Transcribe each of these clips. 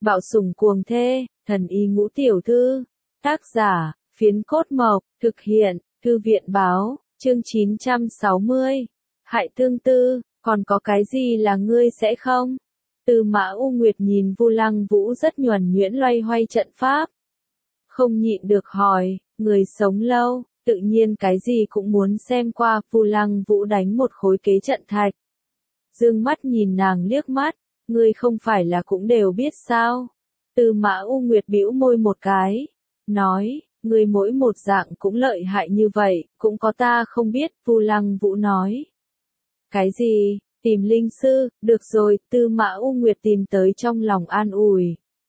Bạo sủng cuồng thê, thần y ngũ tiểu thư. Tác giả, Phiến Cốt Mộc, thực hiện, Thư viện báo, chương 960. Hại tương tư, còn có cái gì là ngươi sẽ không? Tư Mã U Nguyệt nhìn Vu Lăng Vũ rất nhuần nhuyễn loay hoay trận pháp. Không nhịn được hỏi, người sống lâu, tự nhiên cái gì cũng muốn xem qua. Vu Lăng Vũ đánh một khối kế trận thạch. Dương mắt nhìn nàng liếc mắt, ngươi không phải là cũng đều biết sao? Tư Mã U Nguyệt bĩu môi một cái, nói, ngươi mỗi một dạng cũng lợi hại như vậy, cũng có ta không biết. Vu Lăng Vũ nói. Cái gì? Tìm linh sư, được rồi. Tư Mã U Nguyệt tìm tới trong lòng an ủi.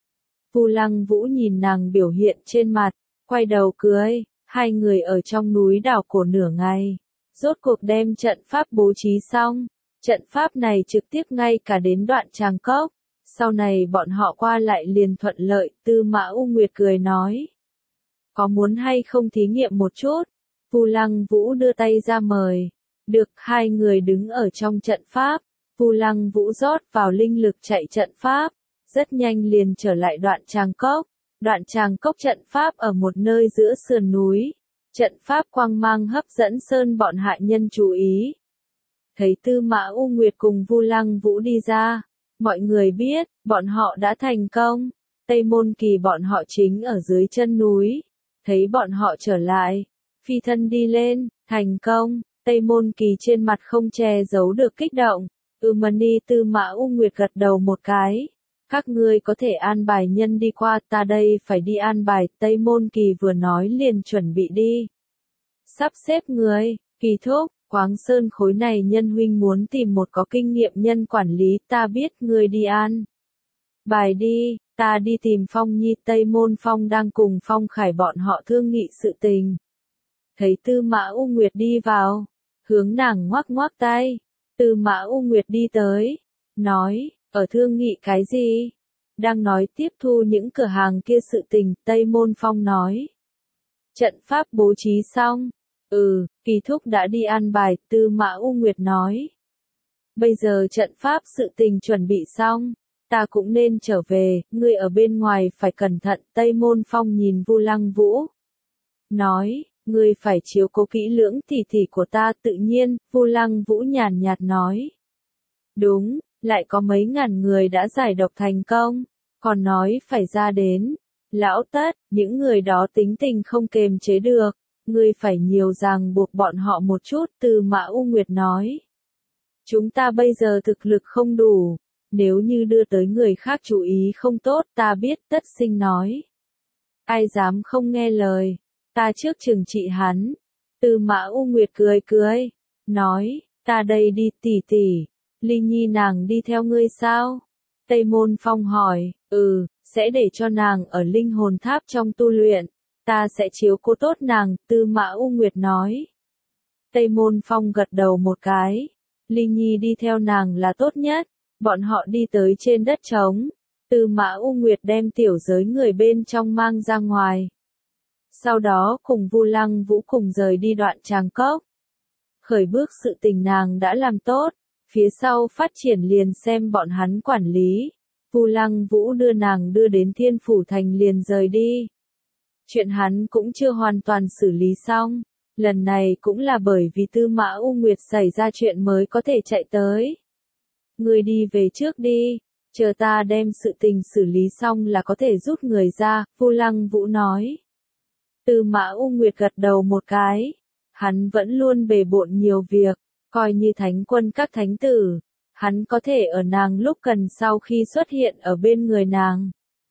Vu Lăng Vũ nhìn nàng biểu hiện trên mặt, quay đầu cười. Hai người ở trong núi đảo cổ nửa ngày, rốt cuộc đem trận pháp bố trí xong. Trận pháp này trực tiếp ngay cả đến đoạn Tràng Cốc, sau này bọn họ qua lại liền thuận lợi. Tư Mã U Nguyệt cười nói, có muốn hay không thí nghiệm một chút? Vu Lăng Vũ đưa tay ra mời. Được. Hai người đứng ở trong trận pháp. Vu Lăng Vũ rót vào linh lực chạy trận pháp, rất nhanh liền trở lại đoạn Tràng Cốc. Đoạn Tràng Cốc trận pháp ở một nơi giữa sườn núi. Trận pháp quang mang hấp dẫn sơn bọn hạ nhân chú ý. Thấy Tư Mã U Nguyệt cùng Vu Lăng Vũ đi ra, mọi người biết, bọn họ đã thành công. Tây Môn Kỳ bọn họ chính ở dưới chân núi. Thấy bọn họ trở lại, phi thân đi lên, thành công. Tây Môn Kỳ trên mặt không che giấu được kích động. Mani. Tư Mã U Nguyệt gật đầu một cái. Các ngươi có thể an bài nhân đi qua, ta đây phải đi an bài. Tây Môn Kỳ vừa nói liền chuẩn bị đi. Sắp xếp người, Kỳ thúc, Quáng Sơn khối này nhân huynh muốn tìm một có kinh nghiệm nhân quản lý, ta biết. Ngươi đi an bài đi, ta đi tìm Phong Nhi. Tây Môn Phong đang cùng Phong Khải bọn họ thương nghị sự tình. Thấy Tư Mã U Nguyệt đi vào, hướng nàng ngoắc ngoắc tay. Tư Mã U Nguyệt đi tới, nói, ở thương nghị cái gì? Đang nói tiếp thu những cửa hàng kia sự tình. Tây Môn Phong nói, trận pháp bố trí xong. Kỳ thúc đã đi an bài. Tư Mã U Nguyệt nói, bây giờ trận pháp sự tình chuẩn bị xong, ta cũng nên trở về, ngươi ở bên ngoài phải cẩn thận. Tây Môn Phong nhìn Vu Lăng Vũ, nói, ngươi phải chiếu cố kỹ lưỡng tỷ tỷ của ta. Tự nhiên. Vu Lăng Vũ nhàn nhạt nói, đúng, lại có mấy ngàn người đã giải độc thành công, còn nói phải ra đến. Lão Tất, những người đó tính tình không kềm chế được, ngươi phải nhiều ràng buộc bọn họ một chút. Tư Mã U Nguyệt nói, chúng ta bây giờ thực lực không đủ, nếu như đưa tới người khác chú ý không tốt. Ta biết. Tất Sinh nói, ai dám không nghe lời, ta trước trừng trị hắn. Tư Mã U Nguyệt cười cười, nói, ta đây đi. Tỷ tỷ, Ly Nhi nàng đi theo ngươi sao? Tây Môn Phong hỏi. Sẽ để cho nàng ở linh hồn tháp trong tu luyện, ta sẽ chiếu cố tốt nàng. Tư Mã U Nguyệt nói. Tây Môn Phong gật đầu một cái, Ly Nhi đi theo nàng là tốt nhất. Bọn họ đi tới trên đất trống. Tư Mã U Nguyệt đem tiểu giới người bên trong mang ra ngoài. Sau đó cùng Vu Lăng Vũ cùng rời đi đoạn Tràng Cốc. Khởi bước sự tình nàng đã làm tốt, phía sau phát triển liền xem bọn hắn quản lý. Vu Lăng Vũ đưa nàng đưa đến Thiên Phủ Thành liền rời đi. Chuyện hắn cũng chưa hoàn toàn xử lý xong, lần này cũng là bởi vì Tư Mã U Nguyệt xảy ra chuyện mới có thể chạy tới. Ngươi đi về trước đi, chờ ta đem sự tình xử lý xong là có thể rút người ra. Vu Lăng Vũ nói. Tư Mã U Nguyệt gật đầu một cái. Hắn vẫn luôn bề bộn nhiều việc, coi như thánh quân các thánh tử. Hắn có thể ở nàng lúc cần sau khi xuất hiện ở bên người nàng.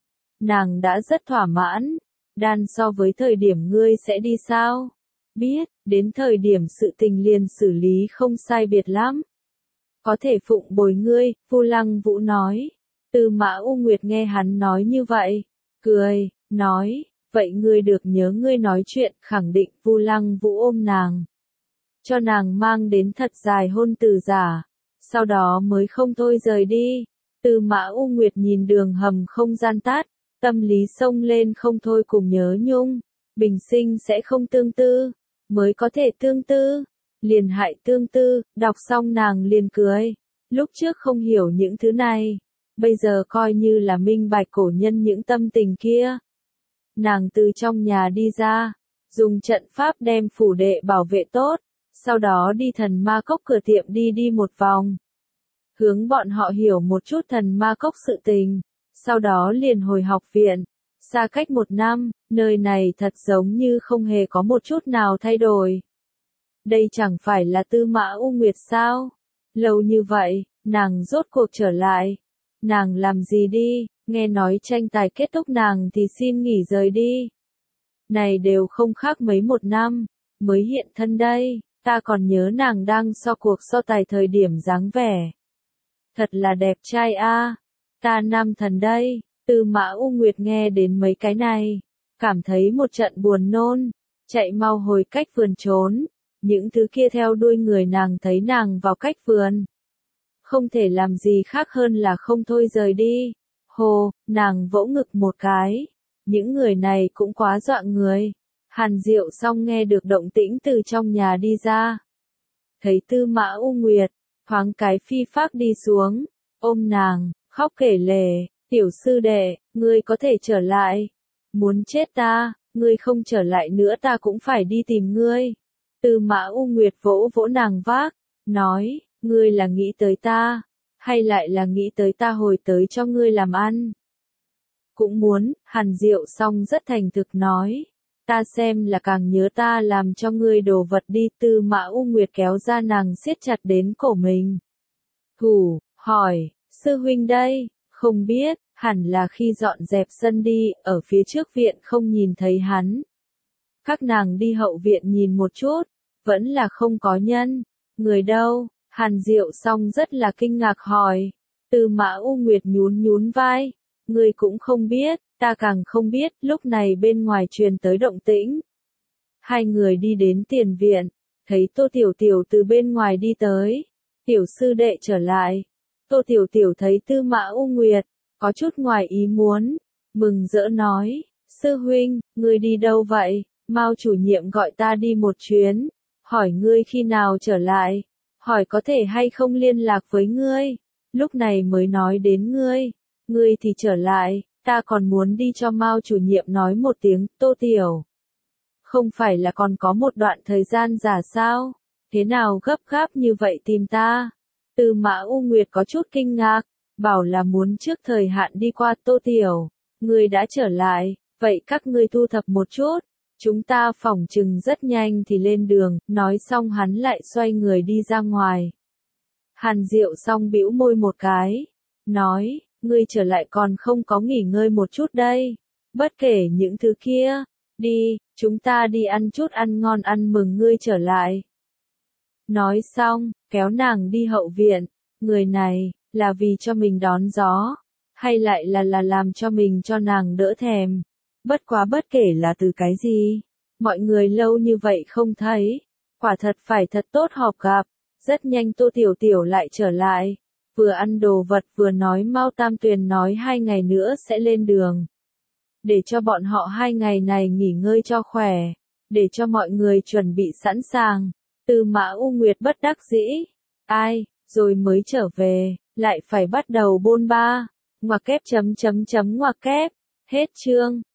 Nàng đã rất thỏa mãn. Đan so với thời điểm ngươi sẽ đi sao? Biết, đến thời điểm sự tình liền xử lý không sai biệt lắm. Có thể phụng bồi ngươi. Vu Lăng Vũ nói. Tư Mã U Nguyệt nghe hắn nói như vậy, cười, nói, vậy ngươi được nhớ ngươi nói chuyện. Khẳng định. Vu Lăng Vũ ôm nàng, cho nàng mang đến thật dài hôn từ giả, sau đó mới không thôi rời đi. Tư Mã U Nguyệt nhìn đường hầm không gian tắt, tâm lý xông lên không thôi cùng nhớ nhung. Bình sinh sẽ không tương tư, mới có thể tương tư, liền hại tương tư. Đọc xong nàng liền cười, lúc trước không hiểu những thứ này, bây giờ coi như là minh bạch cổ nhân những tâm tình kia. Nàng từ trong nhà đi ra, dùng trận pháp đem phủ đệ bảo vệ tốt, sau đó đi thần ma cốc cửa tiệm đi một vòng. Hướng bọn họ hiểu một chút thần ma cốc sự tình, sau đó liền hồi học viện. Xa cách 1 năm, nơi này thật giống như không hề có một chút nào thay đổi. Đây chẳng phải là Tư Mã U Nguyệt sao? Lâu như vậy, nàng rốt cuộc trở lại. Nàng làm gì đi, nghe nói tranh tài kết thúc nàng thì xin nghỉ rời đi. Này đều không khác mấy 1 năm, mới hiện thân đây, ta còn nhớ nàng đang so cuộc so tài thời điểm dáng vẻ. Thật là đẹp trai a, ta nam thần đây. Tư Mã U Nguyệt nghe đến mấy cái này, cảm thấy một trận buồn nôn, chạy mau hồi cách vườn trốn. Những thứ kia theo đuôi người nàng thấy nàng vào cách vườn, không thể làm gì khác hơn là không thôi rời đi. Hồ, nàng vỗ ngực một cái. Những người này cũng quá dọa người. Hàn Diệu Song nghe được động tĩnh từ trong nhà đi ra. Thấy Tư Mã U Nguyệt, thoáng cái phi phác đi xuống, ôm nàng, khóc kể lể, tiểu sư đệ, ngươi có thể trở lại. Muốn chết ta, ngươi không trở lại nữa ta cũng phải đi tìm ngươi. Tư Mã U Nguyệt vỗ vỗ nàng vác, nói, ngươi là nghĩ tới ta, hay lại là nghĩ tới ta hồi tới cho ngươi làm ăn? Cũng muốn, Hàn Diệu Song rất thành thực nói, ta xem là càng nhớ ta làm cho ngươi đồ vật đi. Tư Mã U Nguyệt kéo ra nàng siết chặt đến cổ mình. Thủ, hỏi, sư huynh đây, không biết, hẳn là khi dọn dẹp sân đi, ở phía trước viện không nhìn thấy hắn. Các nàng đi hậu viện nhìn một chút, vẫn là không có nhân. Người đâu? Hàn Diệu Song rất là kinh ngạc hỏi. Tư Mã U Nguyệt nhún vai. Người cũng không biết, ta càng không biết. Lúc này bên ngoài truyền tới động tĩnh. Hai người đi đến tiền viện, thấy Tô Tiểu Tiểu từ bên ngoài đi tới. Tiểu sư đệ trở lại. Tô Tiểu Tiểu thấy Tư Mã U Nguyệt, có chút ngoài ý muốn, mừng rỡ nói, sư huynh, ngươi đi đâu vậy? Mao chủ nhiệm gọi ta đi một chuyến, hỏi ngươi khi nào trở lại, hỏi có thể hay không liên lạc với ngươi, lúc này mới nói đến ngươi thì trở lại, ta còn muốn đi cho Mao chủ nhiệm nói một tiếng. Tô Tiểu, không phải là còn có một đoạn thời gian giả sao, thế nào gấp gáp như vậy tìm ta? Tư Mã U Nguyệt có chút kinh ngạc, bảo là muốn trước thời hạn đi qua. Tô Tiểu, ngươi đã trở lại, vậy các ngươi thu thập một chút, chúng ta phỏng chừng rất nhanh thì lên đường. Nói xong hắn lại xoay người đi ra ngoài. Hàn Diệu Song bĩu môi một cái, nói, ngươi trở lại còn không có nghỉ ngơi một chút đây, bất kể những thứ kia, đi, chúng ta đi ăn chút ăn ngon ăn mừng ngươi trở lại. Nói xong, kéo nàng đi hậu viện. Người này, là vì cho mình đón gió, hay lại là làm cho mình cho nàng đỡ thèm. Bất quá bất kể là từ cái gì, mọi người lâu như vậy không thấy, quả thật phải thật tốt họp gặp. Rất nhanh Tô Tiểu Tiểu lại trở lại, vừa ăn đồ vật vừa nói Mao Tam Tuyền nói 2 ngày nữa sẽ lên đường. Để cho bọn họ 2 ngày này nghỉ ngơi cho khỏe, để cho mọi người chuẩn bị sẵn sàng. Tư Mã U Nguyệt bất đắc dĩ, ai, rồi mới trở về, lại phải bắt đầu bôn ba, ngoặc kép. Ngoặc kép, hết chương.